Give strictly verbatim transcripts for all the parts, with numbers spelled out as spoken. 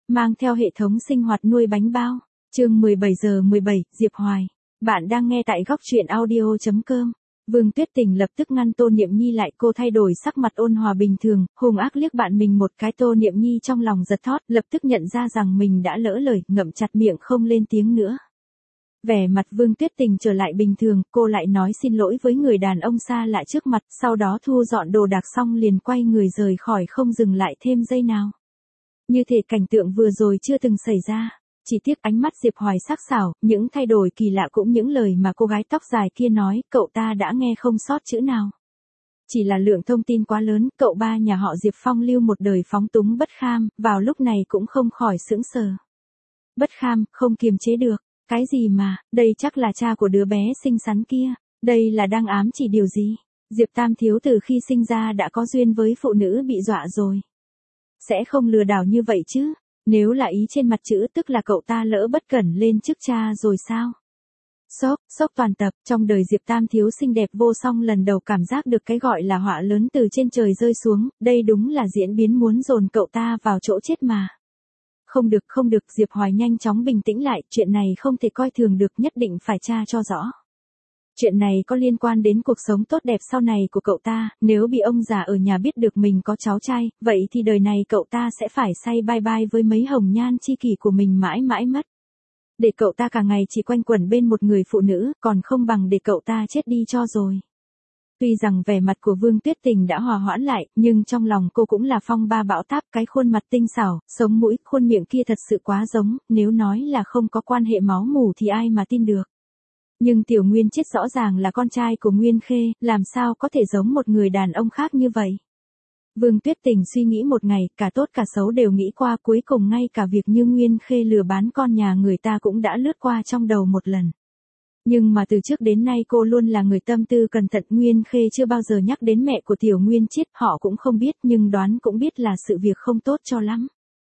mang theo hệ thống sinh hoạt nuôi bánh bao. Chương mười bảy giờ mười bảy, Diệp Hoài. Bạn đang nghe tại góc truyện audio chấm com. Vương Tuyết Tình lập tức ngăn Tô Niệm Nhi lại, cô thay đổi sắc mặt ôn hòa bình thường, hung ác liếc bạn mình một cái. Tô Niệm Nhi trong lòng giật thót, lập tức nhận ra rằng mình đã lỡ lời, ngậm chặt miệng không lên tiếng nữa. Vẻ mặt Vương Tuyết Tình trở lại bình thường, cô lại nói xin lỗi với người đàn ông xa lạ trước mặt, sau đó thu dọn đồ đạc xong liền quay người rời khỏi, không dừng lại thêm giây nào. Như thể cảnh tượng vừa rồi chưa từng xảy ra. Chỉ tiếc ánh mắt Diệp Hoài sắc sảo, những thay đổi kỳ lạ cũng những lời mà cô gái tóc dài kia nói, cậu ta đã nghe không sót chữ nào. Chỉ là lượng thông tin quá lớn, cậu ba nhà họ Diệp phong lưu một đời phóng túng bất kham, vào lúc này cũng không khỏi sững sờ. Bất kham, không kiềm chế được. Cái gì mà, đây chắc là cha của đứa bé xinh xắn kia, đây là đang ám chỉ điều gì? Diệp Tam Thiếu từ khi sinh ra đã có duyên với phụ nữ bị dọa rồi. Sẽ không lừa đảo như vậy chứ, nếu là ý trên mặt chữ tức là cậu ta lỡ bất cẩn lên chức cha rồi sao? Sốc, sốc toàn tập, trong đời Diệp Tam Thiếu xinh đẹp vô song lần đầu cảm giác được cái gọi là họa lớn từ trên trời rơi xuống, đây đúng là diễn biến muốn dồn cậu ta vào chỗ chết mà. Không được, không được, Diệp Hoài nhanh chóng bình tĩnh lại, chuyện này không thể coi thường được, nhất định phải tra cho rõ. Chuyện này có liên quan đến cuộc sống tốt đẹp sau này của cậu ta, nếu bị ông già ở nhà biết được mình có cháu trai, vậy thì đời này cậu ta sẽ phải say bye bye với mấy hồng nhan chi kỷ của mình mãi mãi mất. Để cậu ta cả ngày chỉ quanh quẩn bên một người phụ nữ, còn không bằng để cậu ta chết đi cho rồi. Tuy rằng vẻ mặt của Vương Tuyết Tình đã hòa hoãn lại, nhưng trong lòng cô cũng là phong ba bão táp, cái khuôn mặt tinh xảo, sống mũi, khuôn miệng kia thật sự quá giống, nếu nói là không có quan hệ máu mủ thì ai mà tin được. Nhưng Tiểu Nguyên Chiết rõ ràng là con trai của Nguyên Khê, làm sao có thể giống một người đàn ông khác như vậy? Vương Tuyết Tình suy nghĩ một ngày, cả tốt cả xấu đều nghĩ qua, cuối cùng ngay cả việc như Nguyên Khê lừa bán con nhà người ta cũng đã lướt qua trong đầu một lần. Nhưng mà từ trước đến nay cô luôn là người tâm tư cẩn thận, Nguyên Khê chưa bao giờ nhắc đến mẹ của Tiểu Nguyên Chiết, họ cũng không biết nhưng đoán cũng biết là sự việc không tốt cho lắm.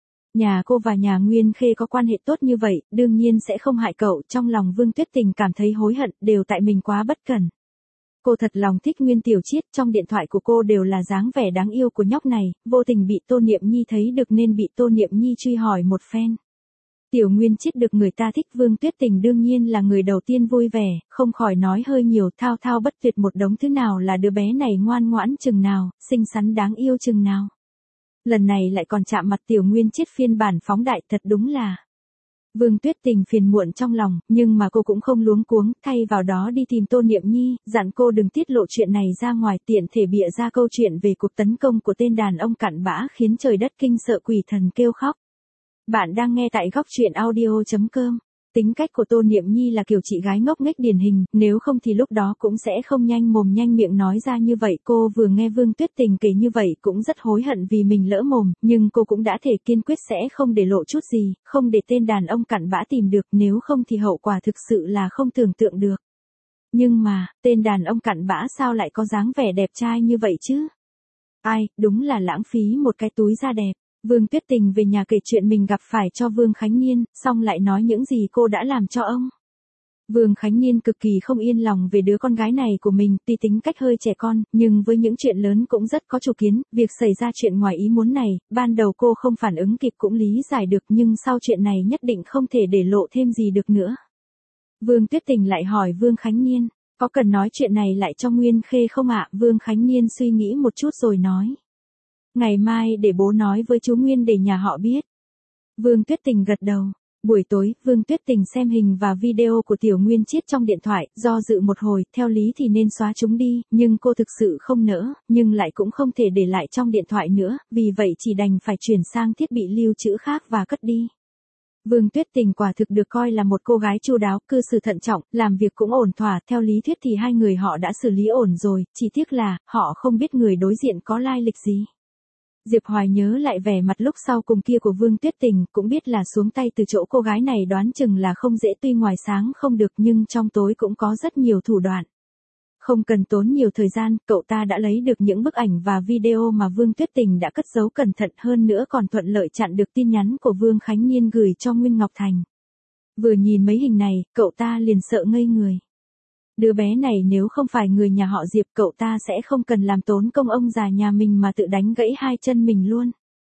Nhà cô và nhà Nguyên Khê có quan hệ tốt như vậy, đương nhiên sẽ không hại cậu, trong lòng Vương Tuyết Tình cảm thấy hối hận, đều tại mình quá bất cẩn. Cô thật lòng thích Nguyên Tiểu Chiết, trong điện thoại của cô đều là dáng vẻ đáng yêu của nhóc này, vô tình bị Tô Niệm Nhi thấy được nên bị Tô Niệm Nhi truy hỏi một phen. Tiểu Nguyên Chiết được người ta thích, Vương Tuyết Tình đương nhiên là người đầu tiên vui vẻ, không khỏi nói hơi nhiều, thao thao bất tuyệt một đống thứ nào là đứa bé này ngoan ngoãn chừng nào, xinh xắn đáng yêu chừng nào. Lần này lại còn chạm mặt Tiểu Nguyên Chiết phiên bản phóng đại, thật đúng là. Vương Tuyết Tình phiền muộn trong lòng, nhưng mà cô cũng không luống cuống, thay vào đó đi tìm Tô Niệm Nhi, dặn cô đừng tiết lộ chuyện này ra ngoài, tiện thể bịa ra câu chuyện về cuộc tấn công của tên đàn ông cặn bã khiến trời đất kinh sợ quỷ thần kêu khóc. Bạn đang nghe tại góc truyện audio chấm com. Tính cách của Tô Niệm Nhi là kiểu chị gái ngốc nghếch điển hình, nếu không thì lúc đó cũng sẽ không nhanh mồm nhanh miệng nói ra như vậy. Cô vừa nghe Vương Tuyết Tình kể như vậy cũng rất hối hận vì mình lỡ mồm, nhưng cô cũng đã thể kiên quyết sẽ không để lộ chút gì, không để tên đàn ông cặn bã tìm được, nếu không thì hậu quả thực sự là không tưởng tượng được. Nhưng mà, tên đàn ông cặn bã sao lại có dáng vẻ đẹp trai như vậy chứ? Ai, đúng là lãng phí một cái túi da đẹp. Vương Tuyết Tình về nhà kể chuyện mình gặp phải cho Vương Khánh Niên, xong lại nói những gì cô đã làm cho ông. Vương Khánh Niên cực kỳ không yên lòng về đứa con gái này của mình, tuy tính cách hơi trẻ con, nhưng với những chuyện lớn cũng rất có chủ kiến, việc xảy ra chuyện ngoài ý muốn này, ban đầu cô không phản ứng kịp cũng lý giải được, nhưng sau chuyện này nhất định không thể để lộ thêm gì được nữa. Vương Tuyết Tình lại hỏi Vương Khánh Niên, có cần nói chuyện này lại cho Nguyên Khê không ạ? Vương Khánh Niên suy nghĩ một chút rồi nói. Ngày mai để bố nói với chú Nguyên để nhà họ biết. Vương Tuyết Tình gật đầu. Buổi tối, Vương Tuyết Tình xem hình và video của Tiểu Nguyên Chiết trong điện thoại, do dự một hồi, theo lý thì nên xóa chúng đi, nhưng cô thực sự không nỡ, nhưng lại cũng không thể để lại trong điện thoại nữa, vì vậy chỉ đành phải chuyển sang thiết bị lưu trữ khác và cất đi. Vương Tuyết Tình quả thực được coi là một cô gái chu đáo, cư xử thận trọng, làm việc cũng ổn thỏa, theo lý thuyết thì hai người họ đã xử lý ổn rồi, chỉ tiếc là, họ không biết người đối diện có lai lịch gì. Diệp Hoài nhớ lại vẻ mặt lúc sau cùng kia của Vương Tuyết Tình, cũng biết là xuống tay từ chỗ cô gái này đoán chừng là không dễ, tuy ngoài sáng không được nhưng trong tối cũng có rất nhiều thủ đoạn. Không cần tốn nhiều thời gian, cậu ta đã lấy được những bức ảnh và video mà Vương Tuyết Tình đã cất giấu cẩn thận, hơn nữa còn thuận lợi chặn được tin nhắn của Vương Khánh Niên gửi cho Nguyên Ngọc Thành. Vừa nhìn mấy hình này, cậu ta liền sợ ngây người. Đứa bé này nếu không phải người nhà họ Diệp, cậu ta sẽ không cần làm tốn công ông già nhà mình mà tự đánh gãy hai chân mình luôn.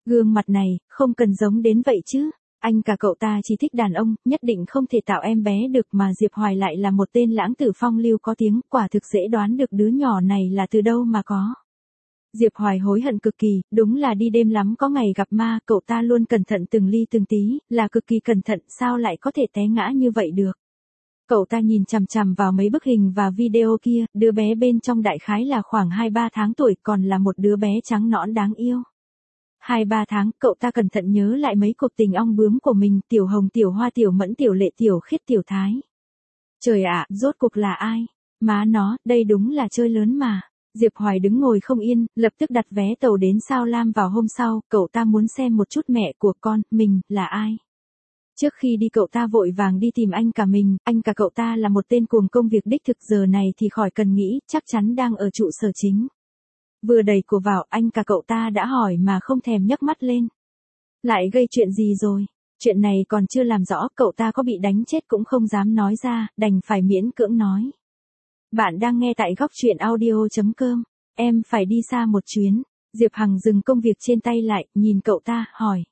Gương mặt này, không cần giống đến vậy chứ. Anh cả cậu ta chỉ thích đàn ông, nhất định không thể tạo em bé được mà Diệp Hoài lại là một tên lãng tử phong lưu có tiếng, quả thực dễ đoán được đứa nhỏ này là từ đâu mà có. Diệp Hoài hối hận cực kỳ, đúng là đi đêm lắm có ngày gặp ma, cậu ta luôn cẩn thận từng ly từng tí, là cực kỳ cẩn thận, sao lại có thể té ngã như vậy được. Cậu ta nhìn chằm chằm vào mấy bức hình và video kia, đứa bé bên trong đại khái là khoảng hai ba tháng tuổi, còn là một đứa bé trắng nõn đáng yêu. hai ba tháng, cậu ta cẩn thận nhớ lại mấy cuộc tình ong bướm của mình, Tiểu Hồng, Tiểu Hoa, Tiểu Mẫn, Tiểu Lệ, Tiểu Khiết, Tiểu Thái. Trời ạ, rốt cuộc là ai? Má nó, đây đúng là chơi lớn mà. Diệp Hoài đứng ngồi không yên, lập tức đặt vé tàu đến Sao Lam vào hôm sau, cậu ta muốn xem một chút mẹ của con, mình, là ai. Trước khi đi cậu ta vội vàng đi tìm anh cả mình, anh cả cậu ta là một tên cuồng công việc đích thực, giờ này thì khỏi cần nghĩ, chắc chắn đang ở trụ sở chính. Vừa đẩy cửa vào, anh cả cậu ta đã hỏi mà không thèm nhấc mắt lên. Lại gây chuyện gì rồi? Chuyện này còn chưa làm rõ, cậu ta có bị đánh chết cũng không dám nói ra, đành phải miễn cưỡng nói. Bạn đang nghe tại góc truyện audio chấm com, em phải đi xa một chuyến. Diệp Hằng dừng công việc trên tay lại, nhìn cậu ta, hỏi.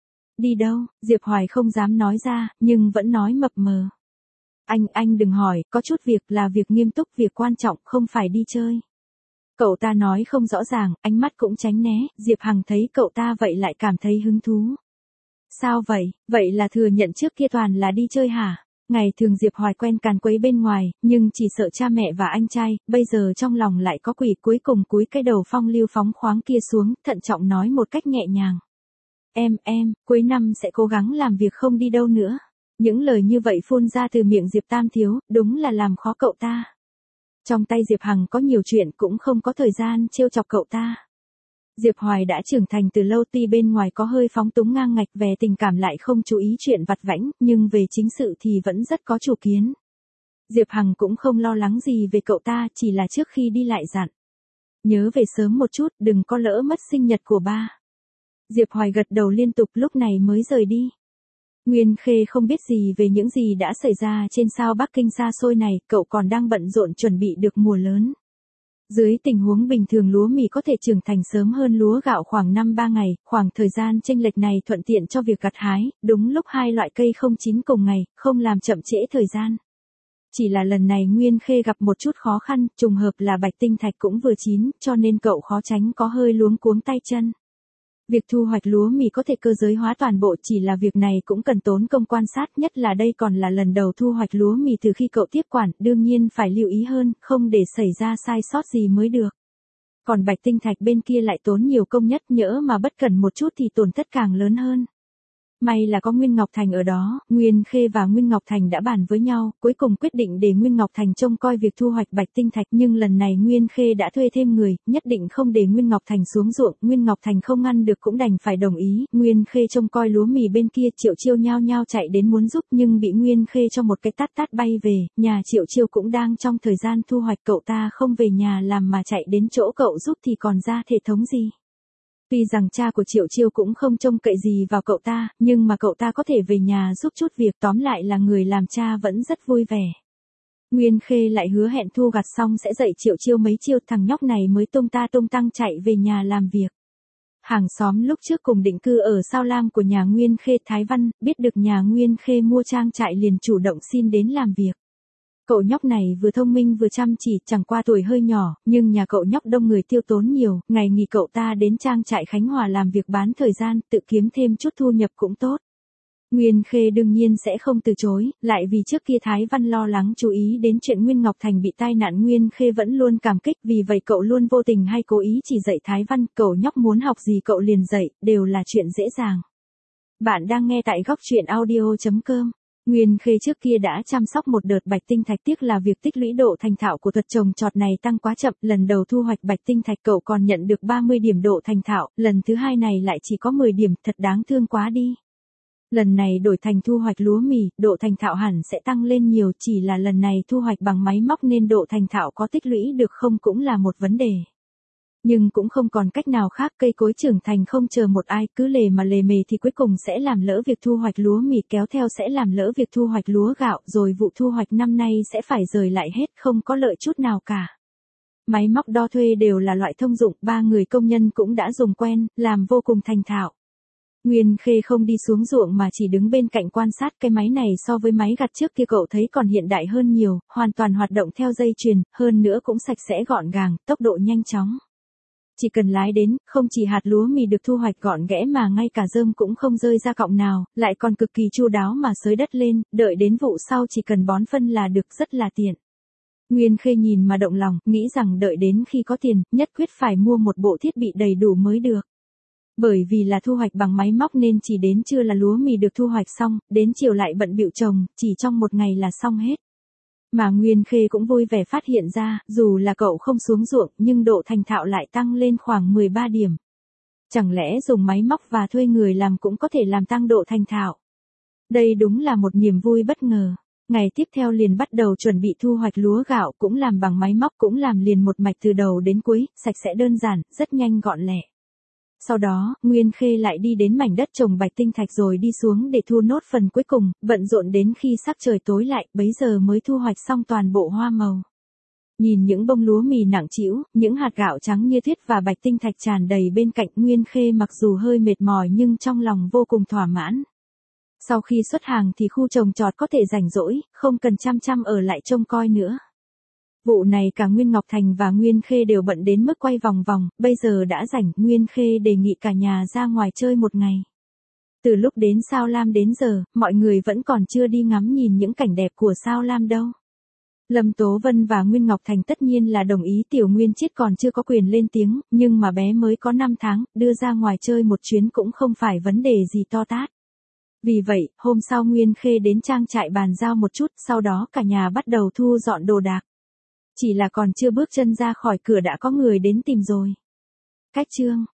Đi đâu? Diệp Hoài không dám nói ra, nhưng vẫn nói mập mờ. Anh, anh đừng hỏi, có chút việc là việc nghiêm túc, việc quan trọng, không phải đi chơi. Cậu ta nói không rõ ràng, ánh mắt cũng tránh né, Diệp Hằng thấy cậu ta vậy lại cảm thấy hứng thú. Sao vậy, vậy là thừa nhận trước kia toàn là đi chơi hả? Ngày thường Diệp Hoài quen càn quấy bên ngoài, nhưng chỉ sợ cha mẹ và anh trai, bây giờ trong lòng lại có quỷ, cuối cùng cúi cái đầu phong lưu phóng khoáng kia xuống, thận trọng nói một cách nhẹ nhàng. Em, em, cuối năm sẽ cố gắng làm việc không đi đâu nữa. Những lời như vậy phun ra từ miệng Diệp Tam Thiếu, đúng là làm khó cậu ta. Trong tay Diệp Hằng có nhiều chuyện cũng không có thời gian trêu chọc cậu ta. Diệp Hoài đã trưởng thành từ lâu, tuy bên ngoài có hơi phóng túng ngang ngạch, về tình cảm lại không chú ý chuyện vặt vãnh, nhưng về chính sự thì vẫn rất có chủ kiến. Diệp Hằng cũng không lo lắng gì về cậu ta, chỉ là trước khi đi lại dặn. Nhớ về sớm một chút, đừng có lỡ mất sinh nhật của ba. Diệp Hoài gật đầu liên tục, lúc này mới rời đi. Nguyên Khê không biết gì về những gì đã xảy ra trên sao Bắc Kinh xa xôi này, cậu còn đang bận rộn chuẩn bị được mùa lớn. Dưới tình huống bình thường lúa mì có thể trưởng thành sớm hơn lúa gạo khoảng năm ba ngày, khoảng thời gian chênh lệch này thuận tiện cho việc gặt hái, đúng lúc hai loại cây không chín cùng ngày, không làm chậm trễ thời gian. Chỉ là lần này Nguyên Khê gặp một chút khó khăn, trùng hợp là bạch tinh thạch cũng vừa chín, cho nên cậu khó tránh có hơi luống cuống tay chân. Việc thu hoạch lúa mì có thể cơ giới hóa toàn bộ, chỉ là việc này cũng cần tốn công quan sát, nhất là đây còn là lần đầu thu hoạch lúa mì từ khi cậu tiếp quản, đương nhiên phải lưu ý hơn, không để xảy ra sai sót gì mới được. Còn bạch tinh thạch bên kia lại tốn nhiều công, nhất nhỡ mà bất cẩn một chút thì tổn thất càng lớn hơn. May là có Nguyên Ngọc Thành ở đó, Nguyên Khê và Nguyên Ngọc Thành đã bàn với nhau, cuối cùng quyết định để Nguyên Ngọc Thành trông coi việc thu hoạch bạch tinh thạch, nhưng lần này Nguyên Khê đã thuê thêm người, nhất định không để Nguyên Ngọc Thành xuống ruộng, Nguyên Ngọc Thành không ngăn được cũng đành phải đồng ý, Nguyên Khê trông coi lúa mì bên kia, Triệu Chiêu nhao nhao chạy đến muốn giúp nhưng bị Nguyên Khê cho một cái tát tát bay về, nhà Triệu Chiêu cũng đang trong thời gian thu hoạch, cậu ta không về nhà làm mà chạy đến chỗ cậu giúp thì còn ra thể thống gì. Tuy rằng cha của Triệu Chiêu cũng không trông cậy gì vào cậu ta, nhưng mà cậu ta có thể về nhà giúp chút việc, tóm lại là người làm cha vẫn rất vui vẻ. Nguyên Khê lại hứa hẹn thu gặt xong sẽ dạy Triệu Chiêu mấy chiêu, thằng nhóc này mới tung ta tung tăng chạy về nhà làm việc. Hàng xóm lúc trước cùng định cư ở Sao Lam của nhà Nguyên Khê, Thái Văn, biết được nhà Nguyên Khê mua trang trại liền chủ động xin đến làm việc. Cậu nhóc này vừa thông minh vừa chăm chỉ, chẳng qua tuổi hơi nhỏ, nhưng nhà cậu nhóc đông người tiêu tốn nhiều, ngày nghỉ cậu ta đến trang trại Khánh Hòa làm việc bán thời gian, tự kiếm thêm chút thu nhập cũng tốt. Nguyên Khê đương nhiên sẽ không từ chối, lại vì trước kia Thái Văn lo lắng chú ý đến chuyện Nguyên Ngọc Thành bị tai nạn, Nguyên Khê vẫn luôn cảm kích, vì vậy cậu luôn vô tình hay cố ý chỉ dạy Thái Văn, cậu nhóc muốn học gì cậu liền dạy, đều là chuyện dễ dàng. Bạn đang nghe tại góc truyện audio chấm com. Nguyên Khê trước kia đã chăm sóc một đợt bạch tinh thạch, tiếc là việc tích lũy độ thành thạo của thuật trồng trọt này tăng quá chậm, lần đầu thu hoạch bạch tinh thạch cậu còn nhận được ba mươi điểm độ thành thạo, lần thứ hai này lại chỉ có mười điểm, thật đáng thương quá đi. Lần này đổi thành thu hoạch lúa mì, độ thành thạo hẳn sẽ tăng lên nhiều, chỉ là lần này thu hoạch bằng máy móc nên độ thành thạo có tích lũy được không cũng là một vấn đề. Nhưng cũng không còn cách nào khác, cây cối trưởng thành không chờ một ai, cứ lề mà lề mề thì cuối cùng sẽ làm lỡ việc thu hoạch lúa mì, kéo theo sẽ làm lỡ việc thu hoạch lúa gạo, rồi vụ thu hoạch năm nay sẽ phải rời lại hết, không có lợi chút nào cả. Máy móc đo thuê đều là loại thông dụng, ba người công nhân cũng đã dùng quen, làm vô cùng thành thạo. Nguyên Khê không đi xuống ruộng mà chỉ đứng bên cạnh quan sát. Cái máy này so với máy gặt trước kia cậu thấy còn hiện đại hơn nhiều, hoàn toàn hoạt động theo dây chuyền, hơn nữa cũng sạch sẽ gọn gàng, tốc độ nhanh chóng. Chỉ cần lái đến, không chỉ hạt lúa mì được thu hoạch gọn ghẽ mà ngay cả rơm cũng không rơi ra cọng nào, lại còn cực kỳ chu đáo mà xới đất lên, đợi đến vụ sau chỉ cần bón phân là được, rất là tiện. Nguyên Khê nhìn mà động lòng, nghĩ rằng đợi đến khi có tiền, nhất quyết phải mua một bộ thiết bị đầy đủ mới được. Bởi vì là thu hoạch bằng máy móc nên chỉ đến trưa là lúa mì được thu hoạch xong, đến chiều lại bận bịu trồng, chỉ trong một ngày là xong hết. Mà Nguyên Khê cũng vui vẻ phát hiện ra, dù là cậu không xuống ruộng nhưng độ thành thạo lại tăng lên khoảng mười ba điểm. Chẳng lẽ dùng máy móc và thuê người làm cũng có thể làm tăng độ thành thạo? Đây đúng là một niềm vui bất ngờ. Ngày tiếp theo liền bắt đầu chuẩn bị thu hoạch lúa gạo, cũng làm bằng máy móc, cũng làm liền một mạch từ đầu đến cuối, sạch sẽ đơn giản, rất nhanh gọn lẹ. Sau đó, Nguyên Khê lại đi đến mảnh đất trồng bạch tinh thạch rồi đi xuống để thu nốt phần cuối cùng, bận rộn đến khi sắc trời tối lại, bấy giờ mới thu hoạch xong toàn bộ hoa màu. Nhìn những bông lúa mì nặng trĩu, những hạt gạo trắng như tuyết và bạch tinh thạch tràn đầy bên cạnh, Nguyên Khê mặc dù hơi mệt mỏi nhưng trong lòng vô cùng thỏa mãn. Sau khi xuất hàng thì khu trồng trọt có thể rảnh rỗi, không cần chăm chăm ở lại trông coi nữa. Vụ này cả Nguyên Ngọc Thành và Nguyên Khê đều bận đến mức quay vòng vòng, bây giờ đã rảnh, Nguyên Khê đề nghị cả nhà ra ngoài chơi một ngày. Từ lúc đến Sao Lam đến giờ, mọi người vẫn còn chưa đi ngắm nhìn những cảnh đẹp của Sao Lam đâu. Lâm Tố Vân và Nguyên Ngọc Thành tất nhiên là đồng ý, Tiểu Nguyên Chiết còn chưa có quyền lên tiếng, nhưng mà bé mới có năm tháng, đưa ra ngoài chơi một chuyến cũng không phải vấn đề gì to tát. Vì vậy, hôm sau Nguyên Khê đến trang trại bàn giao một chút, sau đó cả nhà bắt đầu thu dọn đồ đạc. Chỉ là còn chưa bước chân ra khỏi cửa đã có người đến tìm rồi. Cách chương